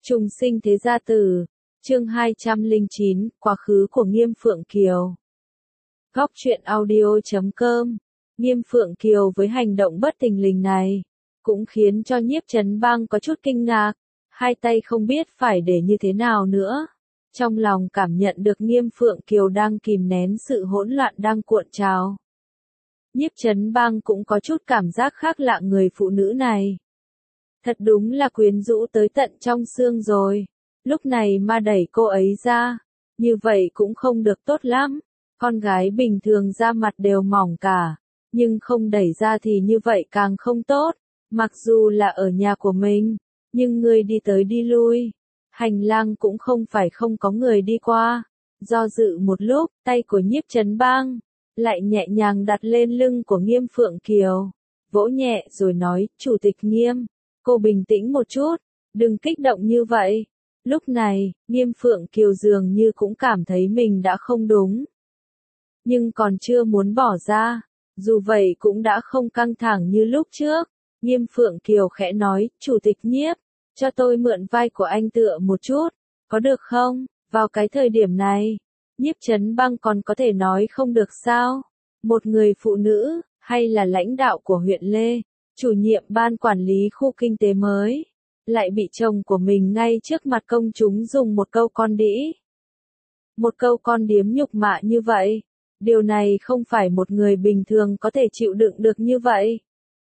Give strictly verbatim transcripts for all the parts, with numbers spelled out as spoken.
Trùng sinh thế gia tử, chương hai trăm lẻ chín, quá khứ của Nghiêm Phượng Kiều. Góc truyện audio chấm com. Nghiêm Phượng Kiều với hành động bất thình lình này, cũng khiến cho Nhiếp Chấn Bang có chút kinh ngạc, hai tay không biết phải để như thế nào nữa. Trong lòng cảm nhận được Nghiêm Phượng Kiều đang kìm nén sự hỗn loạn đang cuộn trào. Nhiếp Chấn Bang cũng có chút cảm giác khác lạ người phụ nữ này. Thật đúng là quyến rũ tới tận trong xương rồi. Lúc này mà đẩy cô ấy ra, như vậy cũng không được tốt lắm. Con gái bình thường da mặt đều mỏng cả, nhưng không đẩy ra thì như vậy càng không tốt. Mặc dù là ở nhà của mình, nhưng người đi tới đi lui, hành lang cũng không phải không có người đi qua. Do dự một lúc, tay của Nhiếp Chấn Bang lại nhẹ nhàng đặt lên lưng của Nghiêm Phượng Kiều, vỗ nhẹ rồi nói, Chủ tịch Nghiêm, cô bình tĩnh một chút, đừng kích động như vậy. Lúc này, Nghiêm Phượng Kiều dường như cũng cảm thấy mình đã không đúng, nhưng còn chưa muốn bỏ ra, dù vậy cũng đã không căng thẳng như lúc trước. Nghiêm Phượng Kiều khẽ nói, Chủ tịch Nhiếp, cho tôi mượn vai của anh tựa một chút, có được không? Vào cái thời điểm này, Nhiếp Chấn Bang còn có thể nói không được sao? Một người phụ nữ, hay là lãnh đạo của huyện Lê, chủ nhiệm ban quản lý khu kinh tế mới, lại bị chồng của mình ngay trước mặt công chúng dùng một câu con đĩ. Một câu con điếm nhục mạ như vậy, điều này không phải một người bình thường có thể chịu đựng được như vậy.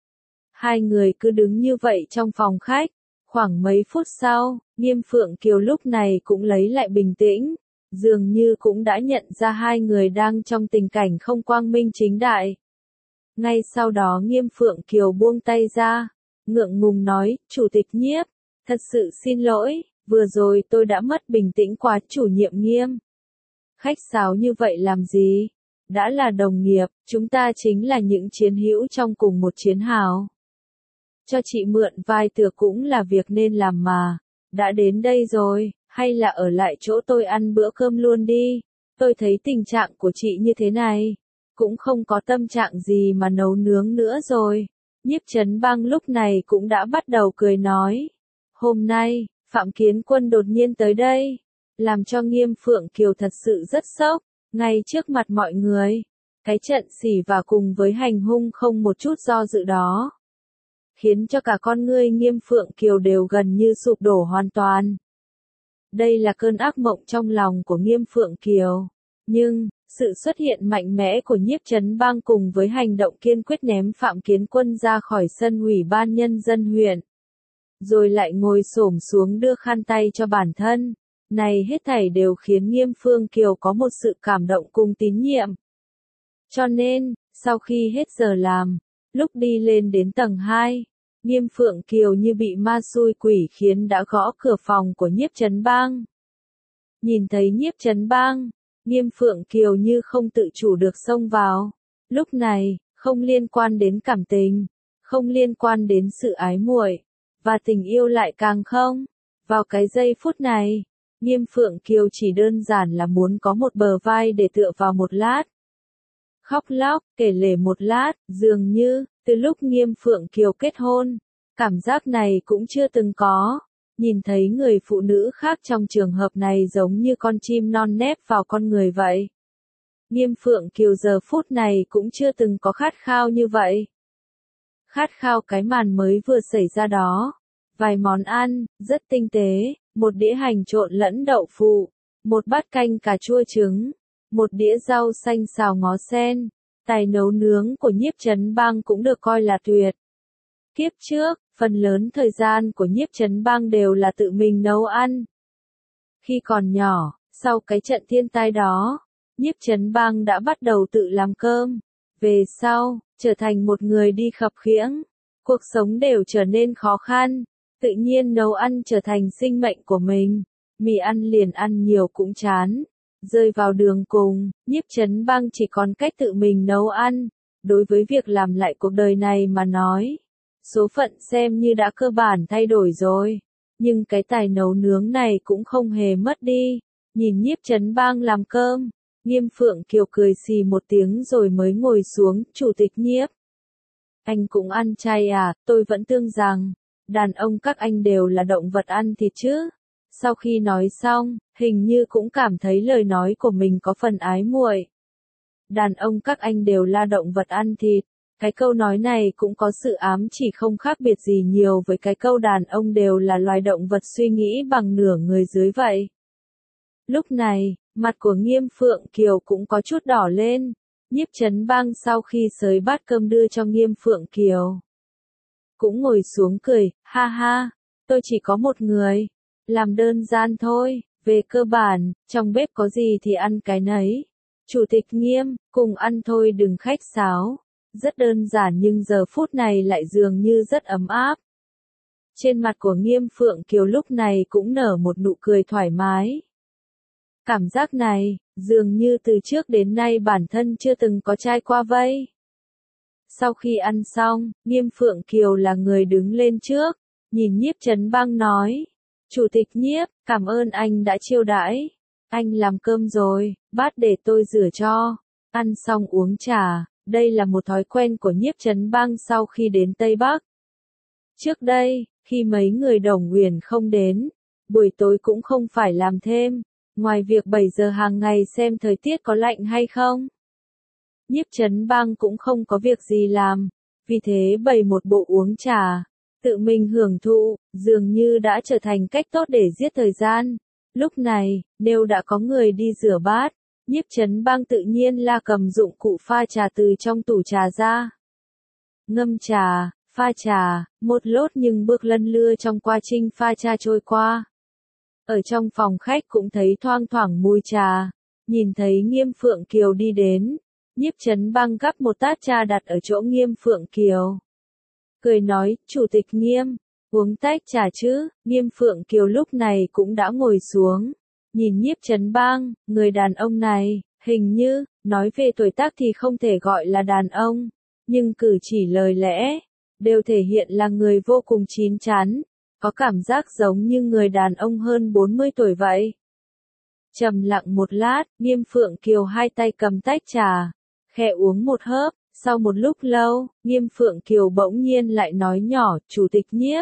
Hai người cứ đứng như vậy trong phòng khách, khoảng mấy phút sau, Nghiêm Phượng Kiều lúc này cũng lấy lại bình tĩnh, dường như cũng đã nhận ra hai người đang trong tình cảnh không quang minh chính đại. Ngay sau đó Nghiêm Phượng Kiều buông tay ra, ngượng ngùng nói, Chủ tịch Nhiếp, thật sự xin lỗi, vừa rồi tôi đã mất bình tĩnh quá. Chủ nhiệm Nghiêm, khách sáo như vậy làm gì? Đã là đồng nghiệp, chúng ta chính là những chiến hữu trong cùng một chiến hào. Cho chị mượn vai tựa cũng là việc nên làm mà. Đã đến đây rồi, hay là ở lại chỗ tôi ăn bữa cơm luôn đi. Tôi thấy tình trạng của chị như thế này, cũng không có tâm trạng gì mà nấu nướng nữa rồi. Nhiếp Chấn Bang lúc này cũng đã bắt đầu cười nói. Hôm nay, Phạm Kiến Quân đột nhiên tới đây, làm cho Nghiêm Phượng Kiều thật sự rất sốc, ngay trước mặt mọi người. Cái trận xỉ và cùng với hành hung không một chút do dự đó, khiến cho cả con ngươi Nghiêm Phượng Kiều đều gần như sụp đổ hoàn toàn. Đây là cơn ác mộng trong lòng của Nghiêm Phượng Kiều. Nhưng, sự xuất hiện mạnh mẽ của Nhiếp Chấn Bang cùng với hành động kiên quyết ném Phạm Kiến Quân ra khỏi sân ủy ban nhân dân huyện, rồi lại ngồi xổm xuống đưa khăn tay cho bản thân, này hết thảy đều khiến Nghiêm Phượng Kiều có một sự cảm động cùng tín nhiệm. Cho nên, sau khi hết giờ làm, lúc đi lên đến tầng hai, Nghiêm Phượng Kiều như bị ma xui quỷ khiến đã gõ cửa phòng của Nhiếp Chấn Bang. Nhìn thấy Nhiếp Chấn Bang, Nghiêm Phượng Kiều như không tự chủ được xông vào. Lúc này, không liên quan đến cảm tình, không liên quan đến sự ái muội, và tình yêu lại càng không. Vào cái giây phút này, Nghiêm Phượng Kiều chỉ đơn giản là muốn có một bờ vai để tựa vào một lát. Khóc lóc, kể lể một lát, dường như, từ lúc Nghiêm Phượng Kiều kết hôn, cảm giác này cũng chưa từng có. Nhìn thấy người phụ nữ khác trong trường hợp này giống như con chim non nép vào con người vậy. Nghiêm Phượng Kiều giờ phút này cũng chưa từng có khát khao như vậy. Khát khao cái màn mới vừa xảy ra đó. Vài món ăn, rất tinh tế, một đĩa hành trộn lẫn đậu phụ, một bát canh cà chua trứng, một đĩa rau xanh xào ngó sen. Tài nấu nướng của Nhiếp Chấn Bang cũng được coi là tuyệt. Kiếp trước, phần lớn thời gian của Nhiếp Chấn Bang đều là tự mình nấu ăn. Khi còn nhỏ, sau cái trận thiên tai đó, Nhiếp Chấn Bang đã bắt đầu tự làm cơm. Về sau, trở thành một người đi khập khiễng, cuộc sống đều trở nên khó khăn, tự nhiên nấu ăn trở thành sinh mệnh của mình. Mì ăn liền ăn nhiều cũng chán. Rơi vào đường cùng, Nhiếp Chấn Bang chỉ còn cách tự mình nấu ăn. Đối với việc làm lại cuộc đời này mà nói, số phận xem như đã cơ bản thay đổi rồi. Nhưng cái tài nấu nướng này cũng không hề mất đi. Nhìn Nhiếp Chấn Bang làm cơm, Nghiêm Phượng Kiều cười xì một tiếng rồi mới ngồi xuống. Chủ tịch Nhiếp, anh cũng ăn chay à? Tôi vẫn tưởng rằng đàn ông các anh đều là động vật ăn thịt chứ. Sau khi nói xong, hình như cũng cảm thấy lời nói của mình có phần ái muội. Đàn ông các anh đều là động vật ăn thịt. Cái câu nói này cũng có sự ám chỉ không khác biệt gì nhiều với cái câu đàn ông đều là loài động vật suy nghĩ bằng nửa người dưới vậy. Lúc này, mặt của Nghiêm Phượng Kiều cũng có chút đỏ lên. Nhiếp Chấn Bang sau khi xới bát cơm đưa cho Nghiêm Phượng Kiều, cũng ngồi xuống cười, ha ha, tôi chỉ có một người, làm đơn giản thôi, về cơ bản, trong bếp có gì thì ăn cái nấy. Chủ tịch Nghiêm, cùng ăn thôi đừng khách sáo. Rất đơn giản nhưng giờ phút này lại dường như rất ấm áp. Trên mặt của Nghiêm Phượng Kiều lúc này cũng nở một nụ cười thoải mái. Cảm giác này, dường như từ trước đến nay bản thân chưa từng có trải qua vậy. Sau khi ăn xong, Nghiêm Phượng Kiều là người đứng lên trước, nhìn Nhiếp Chấn Bang nói. Chủ tịch Nhiếp, cảm ơn anh đã chiêu đãi. Anh làm cơm rồi, bát để tôi rửa cho. Ăn xong uống trà, đây là một thói quen của Nhiếp Chấn Bang sau khi đến Tây Bắc. Trước đây, khi mấy người Đồng Uyển không đến, buổi tối cũng không phải làm thêm, ngoài việc bảy giờ hàng ngày xem thời tiết có lạnh hay không. Nhiếp Chấn Bang cũng không có việc gì làm, vì thế bày một bộ uống trà, tự mình hưởng thụ, dường như đã trở thành cách tốt để giết thời gian. Lúc này, nếu đã có người đi rửa bát, Nhiếp Chấn Bang tự nhiên là cầm dụng cụ pha trà từ trong tủ trà ra. Ngâm trà, pha trà, một lốt nhưng bước lân lưa trong quá trình pha trà trôi qua. Ở trong phòng khách cũng thấy thoang thoảng mùi trà, nhìn thấy Nghiêm Phượng Kiều đi đến, Nhiếp Chấn Bang gắp một tát trà đặt ở chỗ Nghiêm Phượng Kiều. Cười nói, Chủ tịch Nghiêm, uống tách trà chứ. Nghiêm Phượng Kiều lúc này cũng đã ngồi xuống, nhìn Nhiếp Chấn Bang, người đàn ông này, hình như, nói về tuổi tác thì không thể gọi là đàn ông, nhưng cử chỉ lời lẽ, đều thể hiện là người vô cùng chín chắn, có cảm giác giống như người đàn ông hơn bốn mươi tuổi vậy. Trầm lặng một lát, Nghiêm Phượng Kiều hai tay cầm tách trà, khẽ uống một hớp, sau một lúc lâu, Nghiêm Phượng Kiều bỗng nhiên lại nói nhỏ, Chủ tịch Nhiếp.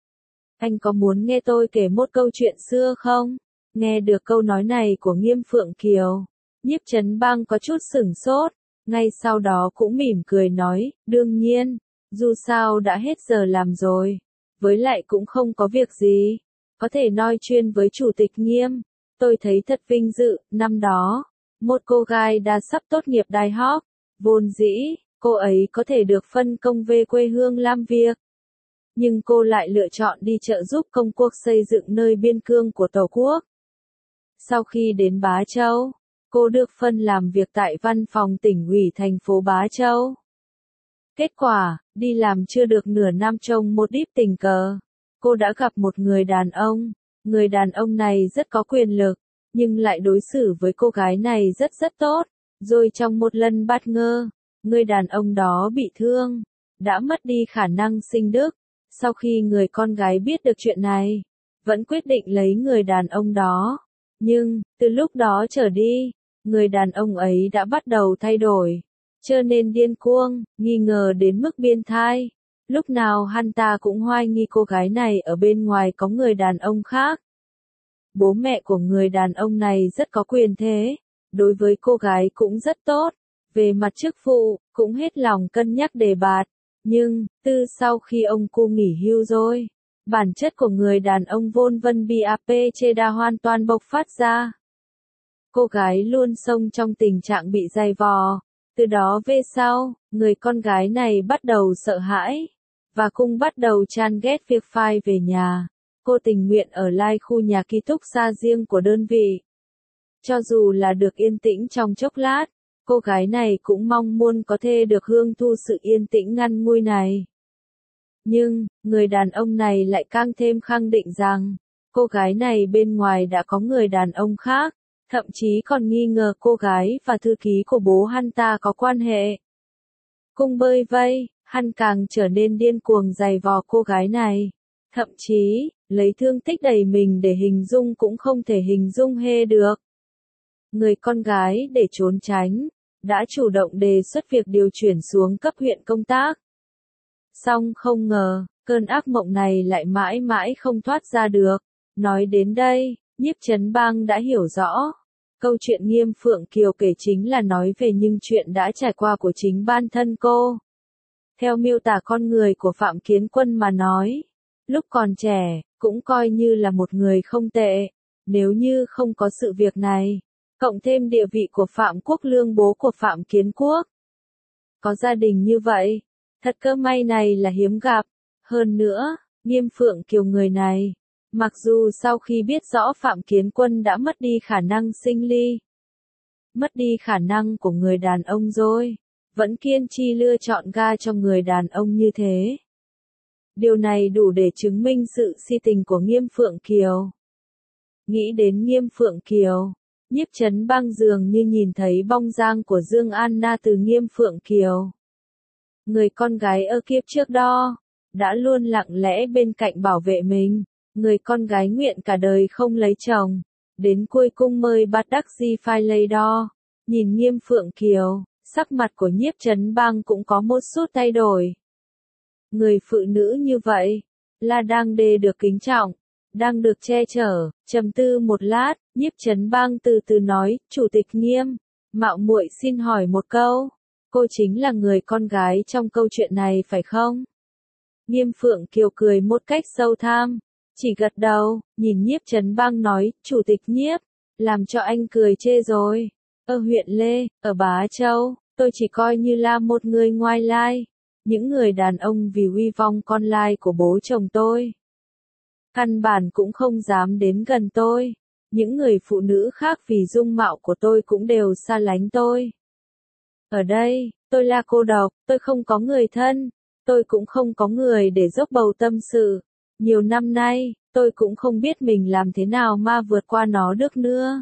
Anh có muốn nghe tôi kể một câu chuyện xưa không? Nghe được câu nói này của Nghiêm Phượng Kiều, Nhiếp Chấn Bang có chút sửng sốt, ngay sau đó cũng mỉm cười nói, đương nhiên, dù sao đã hết giờ làm rồi, với lại cũng không có việc gì, có thể nói chuyện với Chủ tịch Nghiêm, tôi thấy thật vinh dự. Năm đó, một cô gái đã sắp tốt nghiệp đại học, vốn dĩ, cô ấy có thể được phân công về quê hương làm việc. Nhưng cô lại lựa chọn đi trợ giúp công quốc xây dựng nơi biên cương của Tổ quốc. Sau khi đến Bá Châu, cô được phân làm việc tại văn phòng tỉnh ủy thành phố Bá Châu. Kết quả, đi làm chưa được nửa năm trong một díp tình cờ, cô đã gặp một người đàn ông. Người đàn ông này rất có quyền lực, nhưng lại đối xử với cô gái này rất rất tốt. Rồi trong một lần bất ngờ, người đàn ông đó bị thương, đã mất đi khả năng sinh đức. Sau khi người con gái biết được chuyện này, vẫn quyết định lấy người đàn ông đó. Nhưng, từ lúc đó trở đi, người đàn ông ấy đã bắt đầu thay đổi, trở nên điên cuồng, nghi ngờ đến mức biến thái. Lúc nào hắn ta cũng hoài nghi cô gái này ở bên ngoài có người đàn ông khác. Bố mẹ của người đàn ông này rất có quyền thế, đối với cô gái cũng rất tốt, về mặt chức vụ, cũng hết lòng cân nhắc đề bạt. Nhưng, từ sau khi ông cu nghỉ hưu rồi, bản chất của người đàn ông vôn vân bi áp chê đã hoàn toàn bộc phát ra. Cô gái luôn sống trong tình trạng bị dày vò, từ đó về sau, người con gái này bắt đầu sợ hãi, và cũng bắt đầu chán ghét việc phai về nhà. Cô tình nguyện ở lại khu nhà ký túc xá riêng của đơn vị. Cho dù là được yên tĩnh trong chốc lát, cô gái này cũng mong muốn có thể được hưởng thụ sự yên tĩnh ngắn ngủi này. Nhưng, người đàn ông này lại càng thêm khẳng định rằng, cô gái này bên ngoài đã có người đàn ông khác, thậm chí còn nghi ngờ cô gái và thư ký của bố hắn ta có quan hệ. Cùng bởi vậy, hắn càng trở nên điên cuồng giày vò cô gái này. Thậm chí, lấy thương tích đầy mình để hình dung cũng không thể hình dung hê được. Người con gái để trốn tránh, đã chủ động đề xuất việc điều chuyển xuống cấp huyện công tác. Song không ngờ, cơn ác mộng này lại mãi mãi không thoát ra được. Nói đến đây, Nhiếp Chấn Bang đã hiểu rõ. Câu chuyện Nghiêm Phượng Kiều kể chính là nói về những chuyện đã trải qua của chính bản thân cô. Theo miêu tả con người của Phạm Kiến Quân mà nói, lúc còn trẻ, cũng coi như là một người không tệ. Nếu như không có sự việc này, cộng thêm địa vị của Phạm Quốc Lương bố của Phạm Kiến Quốc. Có gia đình như vậy, thật cơ may này là hiếm gặp. Hơn nữa, Nghiêm Phượng Kiều người này, mặc dù sau khi biết rõ Phạm Kiến Quân đã mất đi khả năng sinh ly, mất đi khả năng của người đàn ông rồi, vẫn kiên trì lựa chọn ga cho người đàn ông như thế. Điều này đủ để chứng minh sự si tình của Nghiêm Phượng Kiều. Nghĩ đến Nghiêm Phượng Kiều, Nhiếp Chấn Bang dường như nhìn thấy bóng dáng của Dương Anna từ Nghiêm Phượng Kiều. Người con gái ở kiếp trước đó, đã luôn lặng lẽ bên cạnh bảo vệ mình, người con gái nguyện cả đời không lấy chồng, đến cuối cùng mới bắt đắc dĩ phải lấy đo. Nhìn Nghiêm Phượng Kiều, sắc mặt của Nhiếp Chấn Bang cũng có một chút thay đổi. Người phụ nữ như vậy, là đang đề được kính trọng, đang được che chở. Trầm tư một lát, Nhiếp Chấn Bang từ từ nói, Chủ tịch Nghiêm, mạo muội xin hỏi một câu, cô chính là người con gái trong câu chuyện này phải không? Nghiêm Phượng Kiều cười một cách sâu tham, chỉ gật đầu, nhìn Nhiếp Chấn Bang nói, Chủ tịch Nhiếp, làm cho anh cười chê rồi. Ở huyện Lê, ở Bá Châu, tôi chỉ coi như là một người ngoài lai. Những người đàn ông vì uy vong con lai của bố chồng tôi, căn bản cũng không dám đến gần tôi. Những người phụ nữ khác vì dung mạo của tôi cũng đều xa lánh tôi. Ở đây, tôi là cô độc, tôi không có người thân, tôi cũng không có người để dốc bầu tâm sự. Nhiều năm nay, tôi cũng không biết mình làm thế nào mà vượt qua nó được nữa.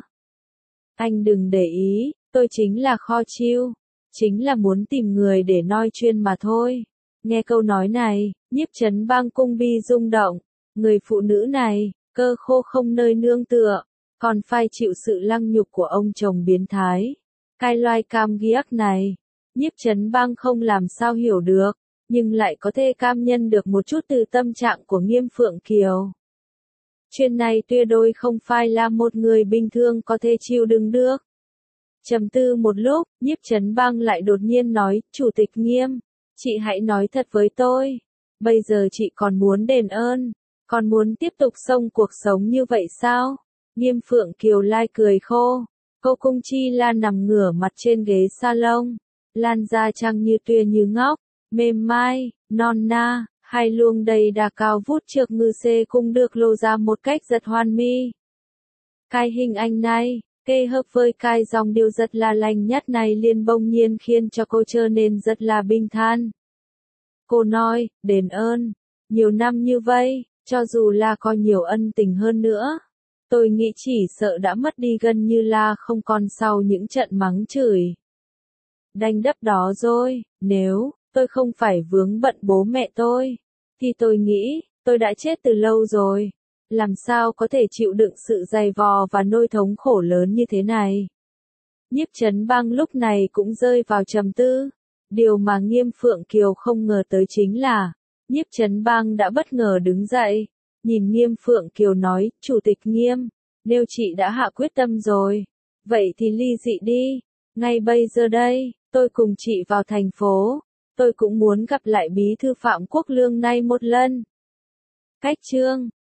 Anh đừng để ý, tôi chính là kho chiêu, chính là muốn tìm người để nói chuyên mà thôi. Nghe câu nói này, Nhiếp Chấn Bang cung bi rung động. Người phụ nữ này, cơ khô không nơi nương tựa, còn phải chịu sự lăng nhục của ông chồng biến thái. Cái loài cam ghiếc này, Nhiếp Chấn Bang không làm sao hiểu được, nhưng lại có thể cam nhân được một chút từ tâm trạng của Nghiêm Phượng Kiều. Chuyện này tuyệt đối không phải là một người bình thường có thể chịu đựng được. Trầm tư một lúc, Nhiếp Chấn Bang lại đột nhiên nói, Chủ tịch Nghiêm, chị hãy nói thật với tôi, bây giờ chị còn muốn đền ơn, còn muốn tiếp tục sống cuộc sống như vậy sao? Nghiêm Phượng Kiều lai cười khô, cô cung chi la nằm ngửa mặt trên ghế salon, lan da trăng như tuyết như ngọc, mềm mai, non na, hai luồng đầy đà cao vút trước ngư xê cũng được lộ ra một cách rất hoàn mỹ. Cái hình ảnh này, kết hợp với cái dòng điệu rất là lành nhắt này liền bỗng nhiên khiến cho cô trở nên rất là bình thản. Cô nói, đền ơn, nhiều năm như vậy, cho dù là có nhiều ân tình hơn nữa, tôi nghĩ chỉ sợ đã mất đi gần như là không còn sau những trận mắng chửi đánh đập đó rồi. Nếu tôi không phải vướng bận bố mẹ tôi, thì tôi nghĩ tôi đã chết từ lâu rồi. Làm sao có thể chịu đựng sự dày vò và nỗi thống khổ lớn như thế này? Nhiếp Chấn Bang lúc này cũng rơi vào trầm tư. Điều mà Nghiêm Phượng Kiều không ngờ tới chính là, Nhiếp Chấn Bang đã bất ngờ đứng dậy, nhìn Nghiêm Phượng Kiều nói, Chủ tịch Nghiêm, nếu chị đã hạ quyết tâm rồi, vậy thì ly dị đi. Ngay bây giờ đây, tôi cùng chị vào thành phố, tôi cũng muốn gặp lại bí thư Phạm Quốc Lương này một lần. Cách chương